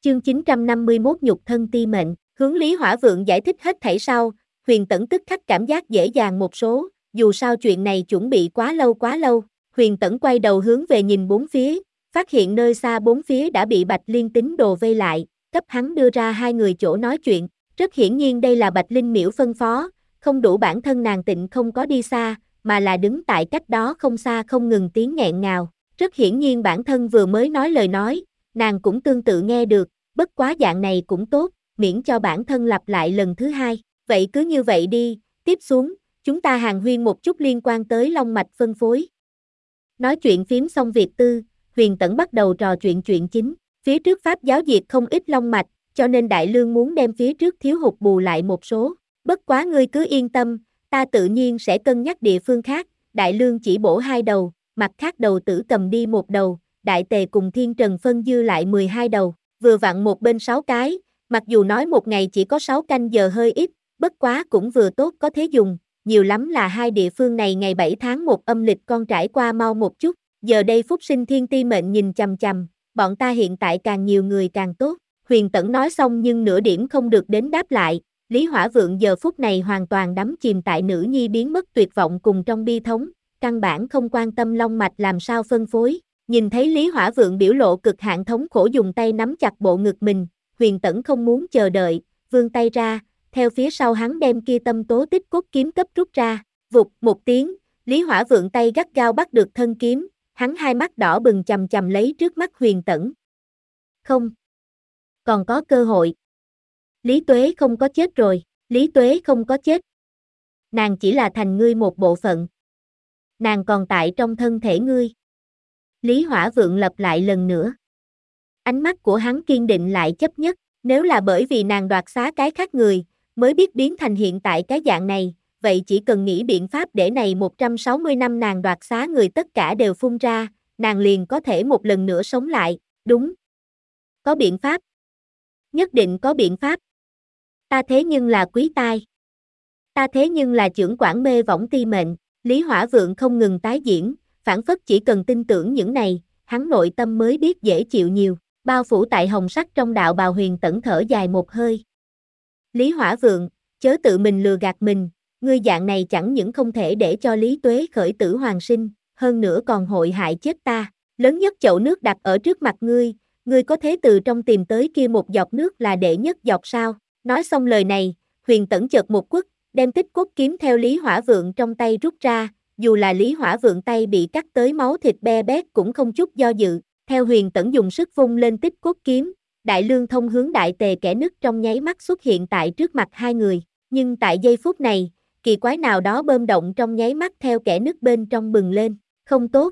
Chương 951 nhục thân ti mệnh, hướng Lý Hỏa Vượng giải thích hết thảy sau, Huyền Tẫn tức khắc cảm giác dễ dàng một số, dù sao chuyện này chuẩn bị quá lâu. Huyền Tẫn quay đầu hướng về nhìn bốn phía, phát hiện nơi xa bốn phía đã bị Bạch Liên tín đồ vây lại, cấp hắn đưa ra hai người chỗ nói chuyện, rất hiển nhiên đây là Bạch Linh Miễu phân phó, không đủ bản thân nàng Tịnh không có đi xa, mà là đứng tại cách đó không xa không ngừng tiếng nghẹn ngào, rất hiển nhiên bản thân vừa mới nói lời nói, nàng cũng tương tự nghe được, bất quá dạng này cũng tốt, miễn cho bản thân lặp lại lần thứ hai, vậy cứ như vậy đi, tiếp xuống, chúng ta hàn huyên một chút liên quan tới long mạch phân phối. Nói chuyện phím xong việc tư, Huyền Tẫn bắt đầu trò chuyện chuyện chính, phía trước Pháp giáo diệt không ít long mạch, cho nên Đại Lương muốn đem phía trước thiếu hụt bù lại một số, bất quá ngươi cứ yên tâm, ta tự nhiên sẽ cân nhắc địa phương khác, Đại Lương chỉ bổ 2 đầu, mặt khác đầu tử cầm đi 1 đầu, Đại Tề cùng Thiên Trần phân dư lại 12 đầu, vừa vặn một bên 6 cái, mặc dù nói một ngày chỉ có 6 canh giờ hơi ít, bất quá cũng vừa tốt có thế dùng, nhiều lắm là hai địa phương này ngày 7 tháng 1 âm lịch con trải qua mau một chút, giờ đây Phúc Sinh Thiên Ti mệnh nhìn chằm chằm, bọn ta hiện tại càng nhiều người càng tốt, Huyền Tẫn nói xong nhưng nửa điểm không được đến đáp lại, Lý Hỏa Vượng giờ phút này hoàn toàn đắm chìm tại nữ nhi biến mất tuyệt vọng cùng trong bi thống, căn bản không quan tâm long mạch làm sao phân phối, nhìn thấy Lý Hỏa Vượng biểu lộ cực hạn thống khổ dùng tay nắm chặt bộ ngực mình, Huyền Tẫn không muốn chờ đợi, vươn tay ra, theo phía sau hắn đem kia tâm tố tích cốt kiếm cấp rút ra, vụt một tiếng, Lý Hỏa Vượng tay gắt gao bắt được thân kiếm, hắn hai mắt đỏ bừng chằm chằm lấy trước mắt Huyền Tẫn. Không, còn có cơ hội. Lý Tuế không có chết rồi, Lý Tuế không có chết. Nàng chỉ là thành ngươi một bộ phận. Nàng còn tại trong thân thể ngươi. Lý Hỏa Vượng lặp lại lần nữa. Ánh mắt của hắn kiên định lại chấp nhất, nếu là bởi vì nàng đoạt xá cái khác người, mới biết biến thành hiện tại cái dạng này, vậy chỉ cần nghĩ biện pháp để này 160 năm nàng đoạt xá người tất cả đều phun ra, nàng liền có thể một lần nữa sống lại, đúng. Có biện pháp. Nhất định có biện pháp. Ta thế nhưng là quý tai. Ta thế nhưng là trưởng quản mê võng ti mệnh, Lý Hỏa Vượng không ngừng tái diễn, phản phất chỉ cần tin tưởng những này, hắn nội tâm mới biết dễ chịu nhiều, bao phủ tại hồng sắc trong đạo bào Huyền Tẫn thở dài một hơi. Lý Hỏa Vượng, chớ tự mình lừa gạt mình, ngươi dạng này chẳng những không thể để cho Lý Tuế khởi tử hoàn sinh, hơn nữa còn hội hại chết ta, lớn nhất chậu nước đặt ở trước mặt ngươi có thế từ trong tìm tới kia một giọt nước là đệ nhất giọt sao, nói xong lời này, Huyền Tẫn chợt một quất, đem tích cốt kiếm theo Lý Hỏa Vượng trong tay rút ra, dù là Lý Hỏa Vượng tay bị cắt tới máu thịt be bét cũng không chút do dự, theo Huyền Tẫn dùng sức vung lên tích cốt kiếm, Đại Lương thông hướng Đại Tề kẻ nứt trong nháy mắt xuất hiện tại trước mặt hai người, nhưng tại giây phút này, kỳ quái nào đó bơm động trong nháy mắt theo kẻ nứt bên trong bừng lên, không tốt.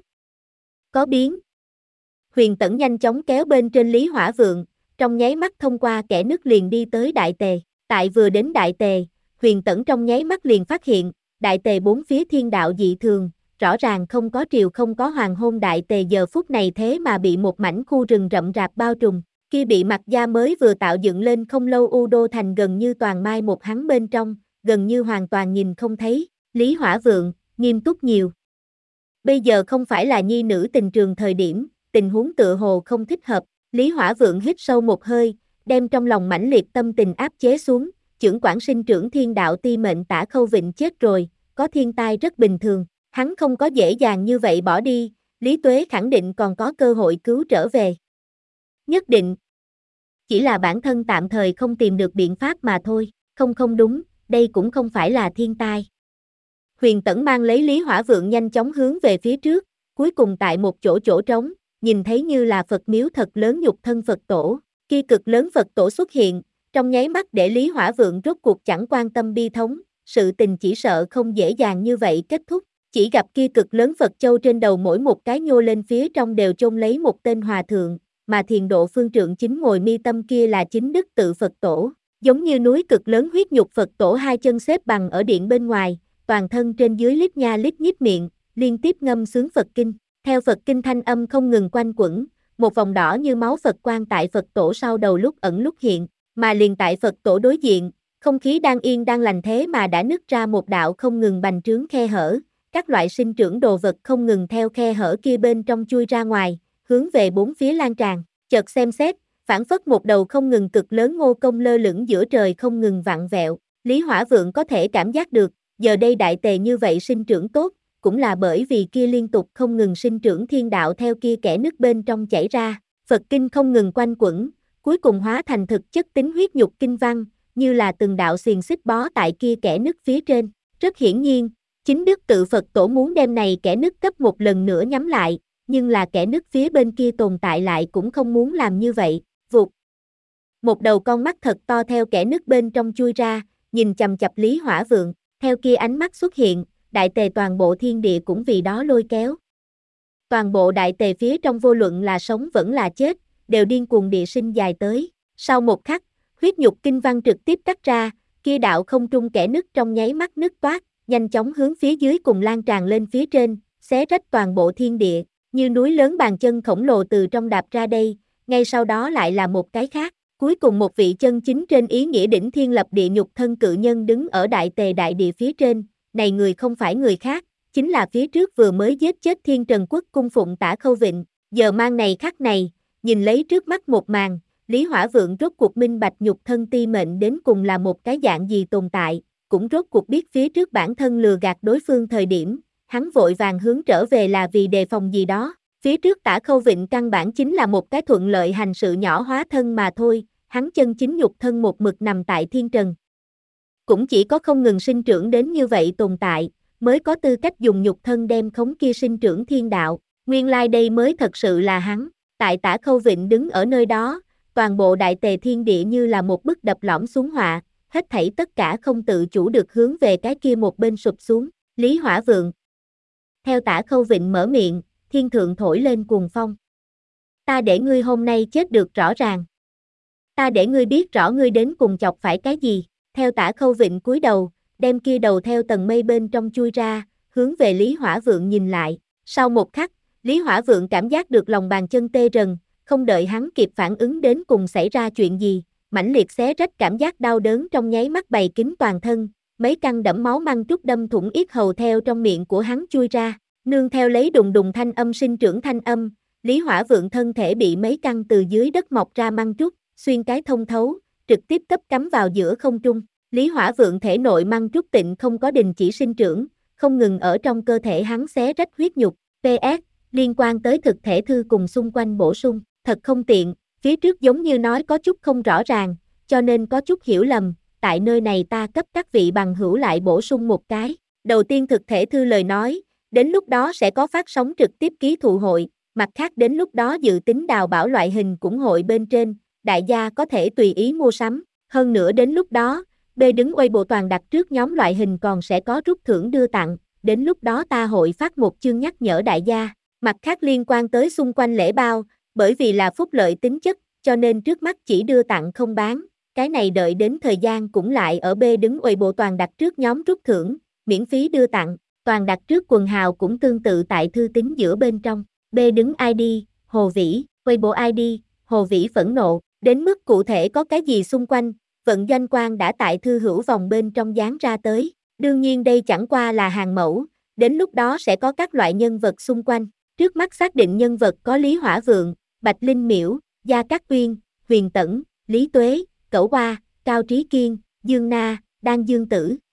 Có biến. Huyền Tẫn nhanh chóng kéo bên trên Lý Hỏa Vượng, trong nháy mắt thông qua kẻ nứt liền đi tới Đại Tề, tại vừa đến Đại Tề, Huyền Tẫn trong nháy mắt liền phát hiện, Đại Tề bốn phía thiên đạo dị thường, rõ ràng không có triều không có hoàng hôn Đại Tề giờ phút này thế mà bị một mảnh khu rừng rậm rạp bao trùm, kia bị mặt gia mới vừa tạo dựng lên không lâu U Đô thành gần như toàn mai một hắn bên trong, gần như hoàn toàn nhìn không thấy, Lý Hỏa Vượng, nghiêm túc nhiều. Bây giờ không phải là nhi nữ tình trường thời điểm, tình huống tựa hồ không thích hợp, Lý Hỏa Vượng hít sâu một hơi, đem trong lòng mãnh liệt tâm tình áp chế xuống, trưởng quản sinh trưởng thiên đạo ti mệnh Tả Khâu Vịnh chết rồi, có thiên tai rất bình thường, hắn không có dễ dàng như vậy bỏ đi, Lý Tuế khẳng định còn có cơ hội cứu trở về. Nhất định. Chỉ là bản thân tạm thời không tìm được biện pháp mà thôi, không đúng, đây cũng không phải là thiên tai. Huyền Tẫn mang lấy Lý Hỏa Vượng nhanh chóng hướng về phía trước, cuối cùng tại một chỗ trống, nhìn thấy như là Phật miếu thật lớn nhục thân Phật tổ, kia cực lớn Phật tổ xuất hiện, trong nháy mắt để Lý Hỏa Vượng rốt cuộc chẳng quan tâm bi thống, sự tình chỉ sợ không dễ dàng như vậy kết thúc, chỉ gặp kia cực lớn Phật châu trên đầu mỗi một cái nhô lên phía trong đều chôn lấy một tên hòa thượng, mà thiền độ phương trượng chính ngồi mi tâm kia là chính đức tự Phật tổ, giống như núi cực lớn huyết nhục Phật tổ hai chân xếp bằng ở điện bên ngoài, toàn thân trên dưới lít nha lít nhít miệng, liên tiếp ngâm sướng Phật kinh, theo Phật kinh thanh âm không ngừng quanh quẩn, một vòng đỏ như máu Phật quang tại Phật tổ sau đầu lúc ẩn lúc hiện, mà liền tại Phật tổ đối diện, không khí đang yên đang lành thế mà đã nứt ra một đạo không ngừng bành trướng khe hở, các loại sinh trưởng đồ vật không ngừng theo khe hở kia bên trong chui ra ngoài, hướng về bốn phía lan tràn, chợt xem xét, phảng phất một đầu không ngừng cực lớn ngô công lơ lửng giữa trời không ngừng vặn vẹo. Lý Hỏa Vượng có thể cảm giác được, giờ đây đại tề như vậy sinh trưởng tốt, cũng là bởi vì kia liên tục không ngừng sinh trưởng thiên đạo theo kia kẽ nứt bên trong chảy ra, Phật kinh không ngừng quanh quẩn, cuối cùng hóa thành thực chất tính huyết nhục kinh văn, như là từng đạo xiềng xích bó tại kia kẽ nứt phía trên. Rất hiển nhiên, chính Đức Tự Phật Tổ muốn đem này kẽ nứt cấp một lần nữa nhắm lại, nhưng là kẽ nứt phía bên kia tồn tại lại cũng không muốn làm như vậy. Vụt. Một đầu con mắt thật to theo kẽ nứt bên trong chui ra, nhìn chằm chằm Lý Hỏa Vượng, theo kia ánh mắt xuất hiện, đại tề toàn bộ thiên địa cũng vì đó lôi kéo. Toàn bộ đại tề phía trong vô luận là sống vẫn là chết, đều điên cuồng địa sinh dài tới. Sau một khắc, huyết nhục kinh văn trực tiếp cắt ra, kia đạo không trung kẽ nứt trong nháy mắt nứt toát, nhanh chóng hướng phía dưới cùng lan tràn lên phía trên, xé rách toàn bộ thiên địa, như núi lớn bàn chân khổng lồ từ trong đạp ra đây, ngay sau đó lại là một cái khác. Cuối cùng một vị chân chính trên ý nghĩa đỉnh thiên lập địa nhục thân cự nhân đứng ở đại tề đại địa phía trên, này người không phải người khác, chính là phía trước vừa mới giết chết Thiên Trần Quốc cung phụng Tả Khâu Vịnh, giờ mang này khắc này, nhìn lấy trước mắt một màn, Lý Hỏa Vượng rốt cuộc minh bạch nhục thân ti mệnh đến cùng là một cái dạng gì tồn tại, cũng rốt cuộc biết phía trước bản thân lừa gạt đối phương thời điểm, hắn vội vàng hướng trở về là vì đề phòng gì đó, phía trước Tả Khâu Vịnh căn bản chính là một cái thuận lợi hành sự nhỏ hóa thân mà thôi, hắn chân chính nhục thân một mực nằm tại thiên trần. Cũng chỉ có không ngừng sinh trưởng đến như vậy tồn tại, mới có tư cách dùng nhục thân đem khống kia sinh trưởng thiên đạo, nguyên lai đây mới thật sự là hắn, tại Tả Khâu Vịnh đứng ở nơi đó, toàn bộ đại tề thiên địa như là một bức đập lõm xuống họa, hết thảy tất cả không tự chủ được hướng về cái kia một bên sụp xuống, Lý Hỏa Vượng. Theo Tả Khâu Vịnh mở miệng, thiên thượng thổi lên cuồng phong. Ta để ngươi hôm nay chết được rõ ràng. Ta để ngươi biết rõ ngươi đến cùng chọc phải cái gì, theo Tả Khâu Vịnh cúi đầu, đem kia đầu theo tầng mây bên trong chui ra, hướng về Lý Hỏa Vượng nhìn lại, sau một khắc, Lý Hỏa Vượng cảm giác được lòng bàn chân tê rần, không đợi hắn kịp phản ứng đến cùng xảy ra chuyện gì, mãnh liệt xé rách cảm giác đau đớn trong nháy mắt bày kín toàn thân, mấy căn đẫm máu măng trút đâm thủng yết hầu theo trong miệng của hắn chui ra, nương theo lấy đùng đùng thanh âm sinh trưởng thanh âm, Lý Hỏa Vượng thân thể bị mấy căn từ dưới đất mọc ra măng trút, xuyên cái thông thấu, trực tiếp cấp cắm vào giữa không trung. Lý Hỏa Vượng thể nội măng trút tịnh không có đình chỉ sinh trưởng, không ngừng ở trong cơ thể hắn xé rách huyết nhục. PS, liên quan tới thực thể thư cùng xung quanh bổ sung, thật không tiện, phía trước giống như nói có chút không rõ ràng, cho nên có chút hiểu lầm, tại nơi này ta cấp các vị bằng hữu lại bổ sung một cái. Đầu tiên thực thể thư lời nói, đến lúc đó sẽ có phát sóng trực tiếp ký thụ hội, mặt khác đến lúc đó dự tính đào bảo loại hình cũng hội bên trên, đại gia có thể tùy ý mua sắm, hơn nữa đến lúc đó, B đứng uây bộ toàn đặt trước nhóm loại hình còn sẽ có rút thưởng đưa tặng, đến lúc đó ta hội phát một chương nhắc nhở đại gia, mặt khác liên quan tới xung quanh lễ bao, bởi vì là phúc lợi tính chất, cho nên trước mắt chỉ đưa tặng không bán, cái này đợi đến thời gian cũng lại ở B đứng uây bộ toàn đặt trước nhóm rút thưởng, miễn phí đưa tặng, toàn đặt trước quần hào cũng tương tự tại thư tín giữa bên trong, B đứng ID, Hồ Vĩ, uây bộ ID, Hồ Vĩ phẫn nộ, đến mức cụ thể có cái gì xung quanh, vận doanh quan đã tại thư hữu vòng bên trong dán ra tới, đương nhiên đây chẳng qua là hàng mẫu, đến lúc đó sẽ có các loại nhân vật xung quanh, trước mắt xác định nhân vật có Lý Hỏa Vượng, Bạch Linh Miễu, Gia Cát Uyên, Huyền Tẩn, Lý Tuế, Cẩu Hoa, Cao Trí Kiên, Dương Na, Đan Dương Tử,